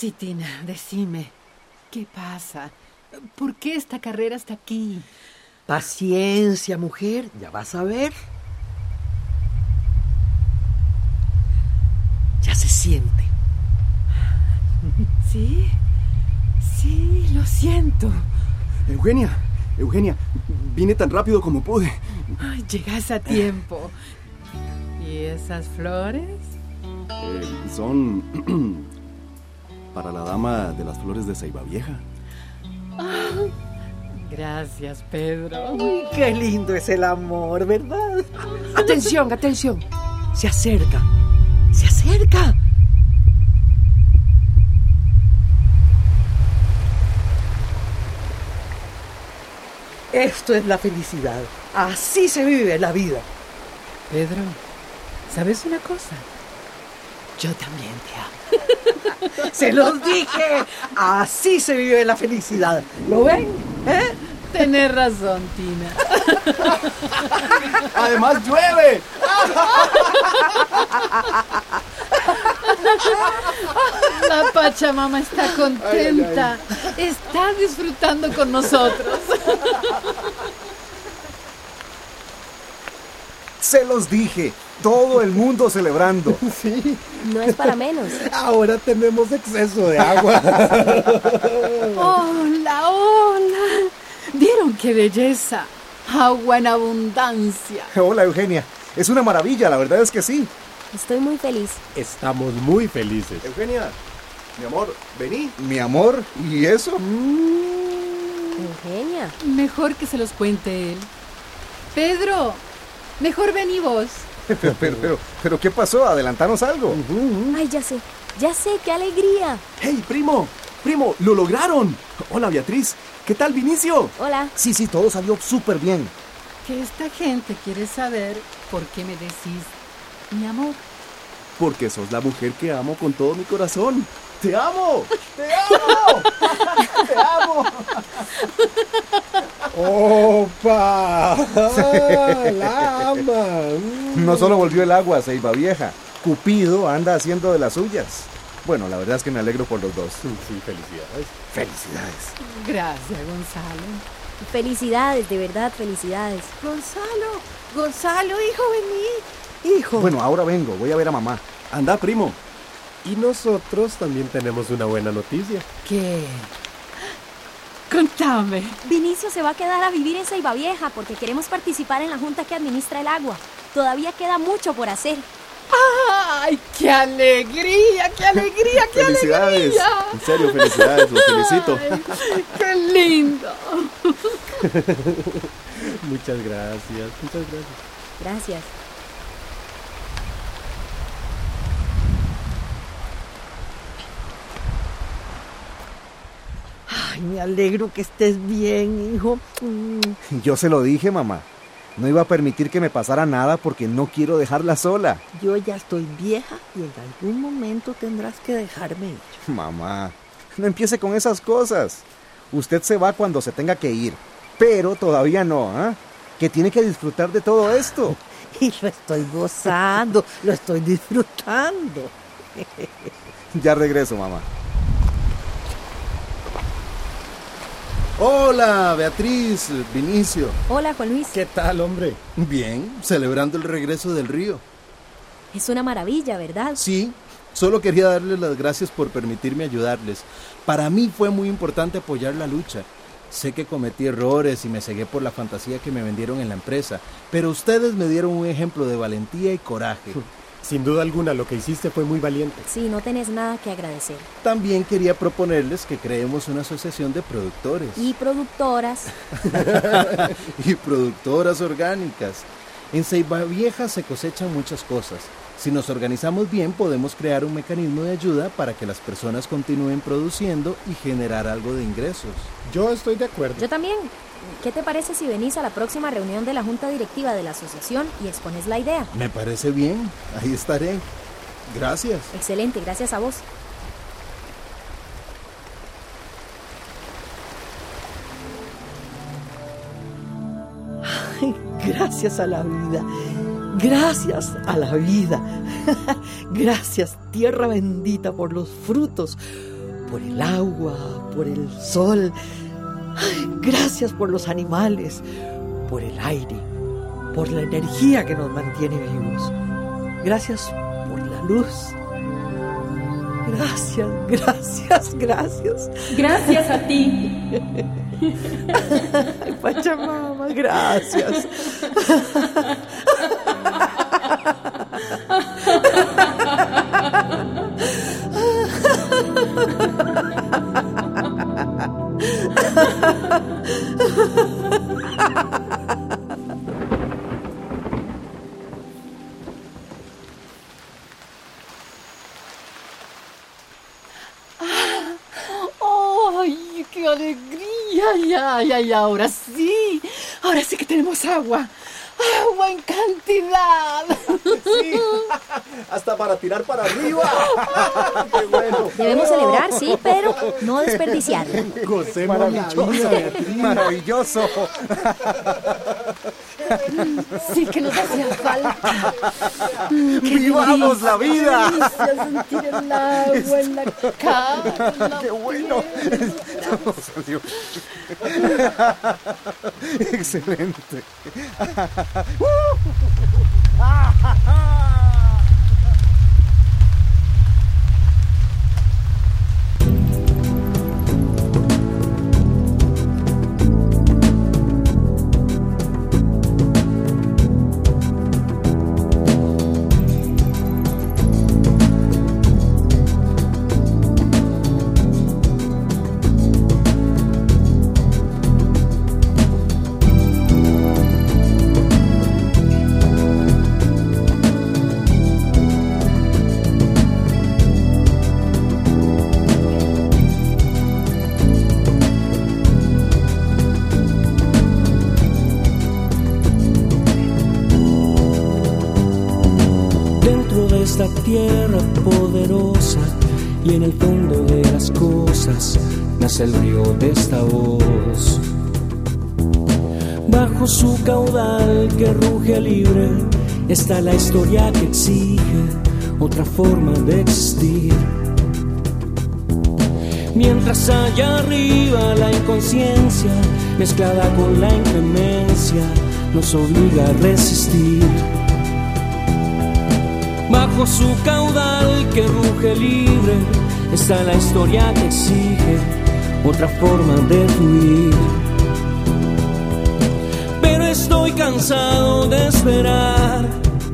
Sí, Tina, decime, ¿qué pasa? ¿Por qué esta carrera está aquí? Paciencia, mujer, ya vas a ver. Ya se siente. ¿Sí? Sí, lo siento. Eugenia, vine tan rápido como pude. Ay, llegas a tiempo. ¿Y esas flores? Son para la dama de las flores de Ceiba Vieja. Gracias, Pedro. Uy, qué lindo es el amor, ¿verdad? Atención, atención. Se acerca. Se acerca. Esto es la felicidad. Así se vive la vida. Pedro, ¿sabes una cosa? Yo también te amo. Se los dije. Así se vive la felicidad. ¿Lo ven? ¿Eh? Tenés razón, Tina. ¡Además llueve! La Pachamama está contenta. Está disfrutando con nosotros. Se los dije, todo el mundo celebrando. Sí, No es para menos. ahora tenemos exceso de agua. ¡Hola, hola! ¿Vieron qué belleza? Agua en abundancia. Hola, Eugenia. Es una maravilla, la verdad es que sí. Estoy muy feliz. Estamos muy felices. Eugenia, mi amor, vení. Mi amor, ¿y eso? Eugenia. Mejor que se los cuente él. Pedro, mejor vení vos. Pero, ¿qué pasó? Adelantanos algo. Ay, ya sé, qué alegría. ¡Hey, primo! ¡Primo, lo lograron! Hola, Beatriz. ¿Qué tal, Vinicio? Hola. Sí, todo salió súper bien. Que esta gente quiere saber por qué me decís mi amor. Porque sos la mujer que amo con todo mi corazón. ¡Te amo! ¡Te amo! ¡Te amo! ¡Opa! ¡La ama! No solo volvió el agua a Ceiba Vieja. Cupido anda haciendo de las suyas. Bueno, la verdad es que me alegro por los dos. Sí, felicidades. Felicidades. Gracias, Gonzalo. Felicidades, de verdad, felicidades. Gonzalo, hijo, vení. Hijo. Bueno, ahora vengo, voy a ver a mamá. Anda, primo. Y nosotros también tenemos una buena noticia. ¿Qué? Contame. Vinicio se va a quedar a vivir en Ceiba Vieja porque queremos participar en la junta que administra el agua. Todavía queda mucho por hacer. ¡Ay, qué alegría, qué alegría, qué Felicidades. alegría! En serio, felicidades, los felicito. Ay, ¡qué lindo! Muchas gracias. Gracias. Ay, me alegro que estés bien, hijo. Yo se lo dije, mamá. No iba a permitir que me pasara nada porque no quiero dejarla sola. Yo ya estoy vieja y en algún momento tendrás que dejarme ir. Mamá, no empiece con esas cosas. Usted se va cuando se tenga que ir, pero todavía no, ¿ah? Que tiene que disfrutar de todo esto. Y lo estoy gozando, lo estoy disfrutando. Ya regreso, mamá. Hola, Beatriz, Vinicio. Hola, Juan Luis. ¿Qué tal, hombre? Bien, celebrando el regreso del río. Es una maravilla, ¿verdad? Sí, solo quería darles las gracias por permitirme ayudarles. Para mí fue muy importante apoyar la lucha. Sé que cometí errores y me cegué por la fantasía que me vendieron en la empresa, pero ustedes me dieron un ejemplo de valentía y coraje. Sin duda alguna, lo que hiciste fue muy valiente. Sí, no tenés nada que agradecer. También quería proponerles que creemos una asociación de productores Y productoras. y productoras orgánicas. En Ceiba Vieja se cosechan muchas cosas. Si nos organizamos bien, podemos crear un mecanismo de ayuda para que las personas continúen produciendo y generar algo de ingresos. Yo estoy de acuerdo. Yo también. ¿Qué te parece si venís a la próxima reunión de la junta directiva de la asociación y expones la idea? Me parece bien, ahí estaré. Gracias. Excelente, gracias a vos. Ay, gracias a la vida. Gracias a la vida. Gracias, tierra bendita, por los frutos, por el agua, por el sol. Ay, gracias por los animales, por el aire, por la energía que nos mantiene vivos. Gracias por la luz. Gracias, gracias, gracias. Gracias a ti. Pachamama, gracias. ¡Ay, qué alegría! Ya, ahora sí que tenemos agua. ¡Agua en cantidad! Sí, hasta para tirar para arriba. ¡Qué bueno! Debemos celebrar, sí, pero no desperdiciar. Gocemos la vida, Beatriz. Maravilloso. Sí que nos hacía falta. ¡Vivamos la vida! Delicia sentir el agua en la cara. ¡Qué bueno! Excelente. Esta tierra poderosa y en el fondo de las cosas nace el río de esta voz. Bajo su caudal que ruge libre está la historia que exige otra forma de existir. Mientras allá arriba la inconsciencia mezclada con la inclemencia nos obliga a resistir. Bajo su caudal que ruge libre está la historia que exige otra forma de fluir. Pero estoy cansado de esperar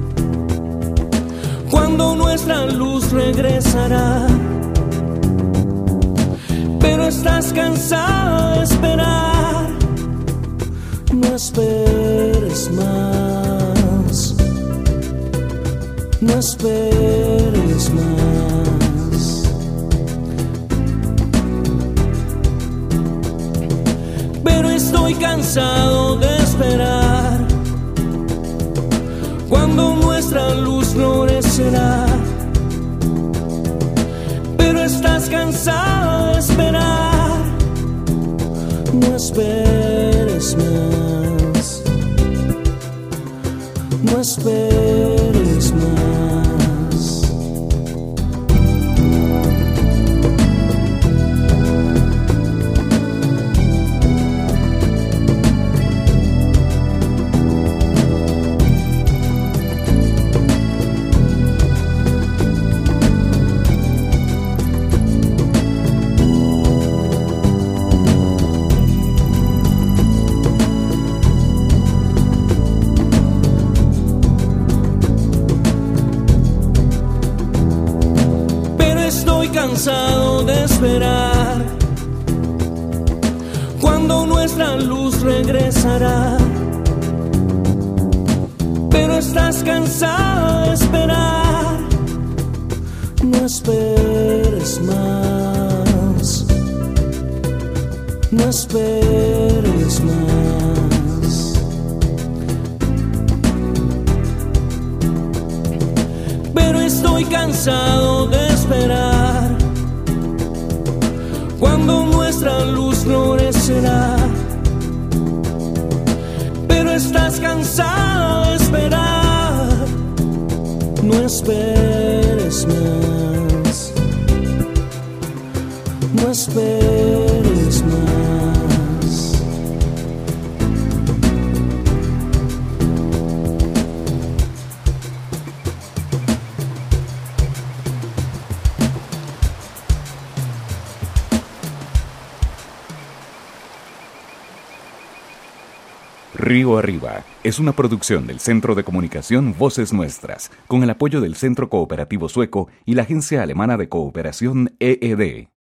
cuando nuestra luz regresará. Pero estás cansado de esperar, no esperes más. No esperes más. Pero estoy cansado de esperar cuando nuestra luz florecerá. Pero estás cansado de esperar, no esperes más. No esperes más. Cansado de esperar cuando nuestra luz regresará. Pero estás cansado de esperar, no esperes más. No esperes más. Pero estoy cansado de esperar cuando nuestra luz florecerá. Pero estás cansado de esperar, no esperes más. Río Arriba es una producción del Centro de Comunicación Voces Nuestras, con el apoyo del Centro Cooperativo Sueco y la Agencia Alemana de Cooperación EED.